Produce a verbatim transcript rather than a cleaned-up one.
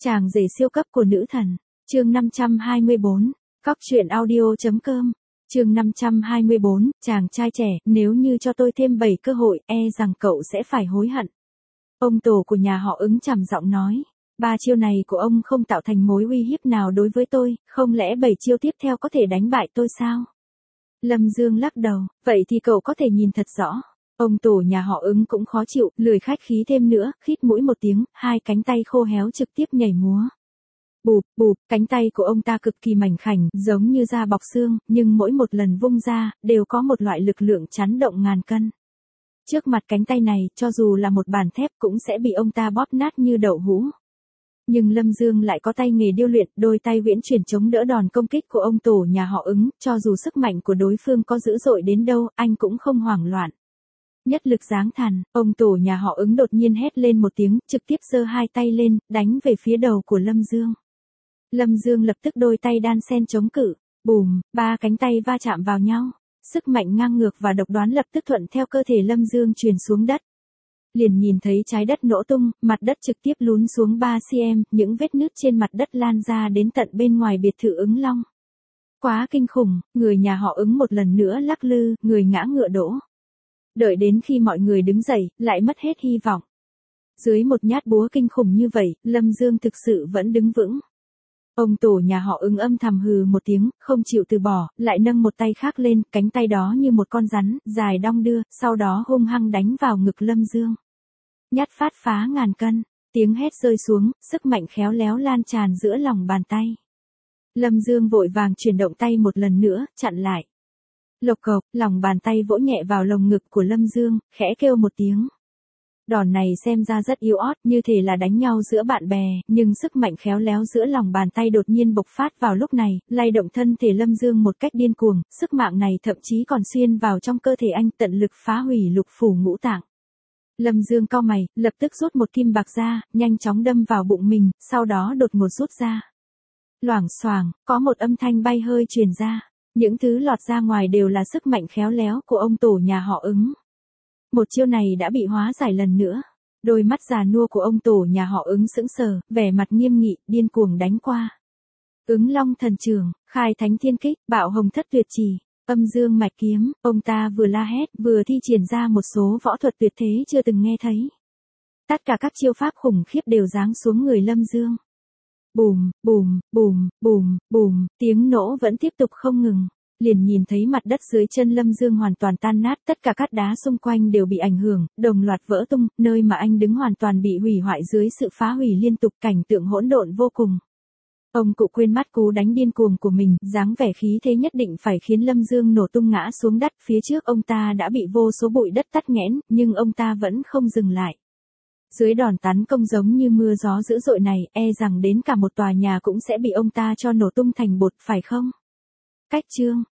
Chàng rể siêu cấp của nữ thần. Chương năm trăm hai mươi bốn. Cóc truyện audio chấm com. Chương năm trăm hai mươi bốn, chàng trai trẻ, nếu như cho tôi thêm bảy cơ hội, e rằng cậu sẽ phải hối hận. Ông tổ của nhà họ Ứng trầm giọng nói, ba chiêu này của ông không tạo thành mối uy hiếp nào đối với tôi, không lẽ bảy chiêu tiếp theo có thể đánh bại tôi sao? Lâm Dương lắc đầu, vậy thì cậu có thể nhìn thật rõ. Ông tổ nhà họ Ứng cũng khó chịu, lười khách khí thêm nữa, khít mũi một tiếng, hai cánh tay khô héo trực tiếp nhảy múa. Bụp, bụp, cánh tay của ông ta cực kỳ mảnh khảnh, giống như da bọc xương, nhưng mỗi một lần vung ra, đều có một loại lực lượng chấn động ngàn cân. Trước mặt cánh tay này, cho dù là một bàn thép cũng sẽ bị ông ta bóp nát như đậu hũ. Nhưng Lâm Dương lại có tay nghề điêu luyện, đôi tay uyển chuyển chống đỡ đòn công kích của ông tổ nhà họ Ứng, cho dù sức mạnh của đối phương có dữ dội đến đâu, anh cũng không hoảng loạn. Nhất lực giáng thần, ông tổ nhà họ Ứng đột nhiên hét lên một tiếng, trực tiếp giơ hai tay lên, đánh về phía đầu của Lâm Dương. Lâm Dương lập tức đôi tay đan sen chống cự, bùm, ba cánh tay va chạm vào nhau. Sức mạnh ngang ngược và độc đoán lập tức thuận theo cơ thể Lâm Dương truyền xuống đất. Liền nhìn thấy trái đất nổ tung, mặt đất trực tiếp lún xuống ba xăng-ti-mét, những vết nứt trên mặt đất lan ra đến tận bên ngoài biệt thự Ứng Long. Quá kinh khủng, người nhà họ Ứng một lần nữa lắc lư, người ngã ngựa đổ. Đợi đến khi mọi người đứng dậy, lại mất hết hy vọng. Dưới một nhát búa kinh khủng như vậy, Lâm Dương thực sự vẫn đứng vững. Ông tổ nhà họ Ứng âm thầm hừ một tiếng, không chịu từ bỏ, lại nâng một tay khác lên, cánh tay đó như một con rắn, dài đong đưa, sau đó hung hăng đánh vào ngực Lâm Dương. Nhát phát phá ngàn cân, tiếng hét rơi xuống, sức mạnh khéo léo lan tràn giữa lòng bàn tay. Lâm Dương vội vàng chuyển động tay một lần nữa, chặn lại. Lộc cộc, lòng bàn tay vỗ nhẹ vào lồng ngực của Lâm Dương, khẽ kêu một tiếng. Đòn này xem ra rất yếu ớt, như thể là đánh nhau giữa bạn bè, nhưng sức mạnh khéo léo giữa lòng bàn tay đột nhiên bộc phát vào lúc này, lay động thân thể Lâm Dương một cách điên cuồng, sức mạnh này thậm chí còn xuyên vào trong cơ thể anh, tận lực phá hủy lục phủ ngũ tạng. Lâm Dương cau mày, lập tức rút một kim bạc ra, nhanh chóng đâm vào bụng mình, sau đó đột ngột rút ra. Loảng xoảng, có một âm thanh bay hơi truyền ra. Những thứ lọt ra ngoài đều là sức mạnh khéo léo của ông tổ nhà họ Ứng. Một chiêu này đã bị hóa giải lần nữa. Đôi mắt già nua của ông tổ nhà họ Ứng sững sờ, vẻ mặt nghiêm nghị, điên cuồng đánh qua. Ứng Long thần trường, khai thánh thiên kích, bạo hồng thất tuyệt trì, âm dương mạch kiếm, ông ta vừa la hét, vừa thi triển ra một số võ thuật tuyệt thế chưa từng nghe thấy. Tất cả các chiêu pháp khủng khiếp đều giáng xuống người Lâm Dương. Bùm, bùm, bùm, bùm, bùm, tiếng nổ vẫn tiếp tục không ngừng. Liền nhìn thấy mặt đất dưới chân Lâm Dương hoàn toàn tan nát, tất cả cát đá xung quanh đều bị ảnh hưởng, đồng loạt vỡ tung, nơi mà anh đứng hoàn toàn bị hủy hoại dưới sự phá hủy liên tục, cảnh tượng hỗn độn vô cùng. Ông cụ quên mất cú đánh điên cuồng của mình, dáng vẻ khí thế nhất định phải khiến Lâm Dương nổ tung ngã xuống đất, phía trước ông ta đã bị vô số bụi đất tắc nghẽn, nhưng ông ta vẫn không dừng lại. Dưới đòn tấn công giống như mưa gió dữ dội này, e rằng đến cả một tòa nhà cũng sẽ bị ông ta cho nổ tung thành bột, phải không? Cách chương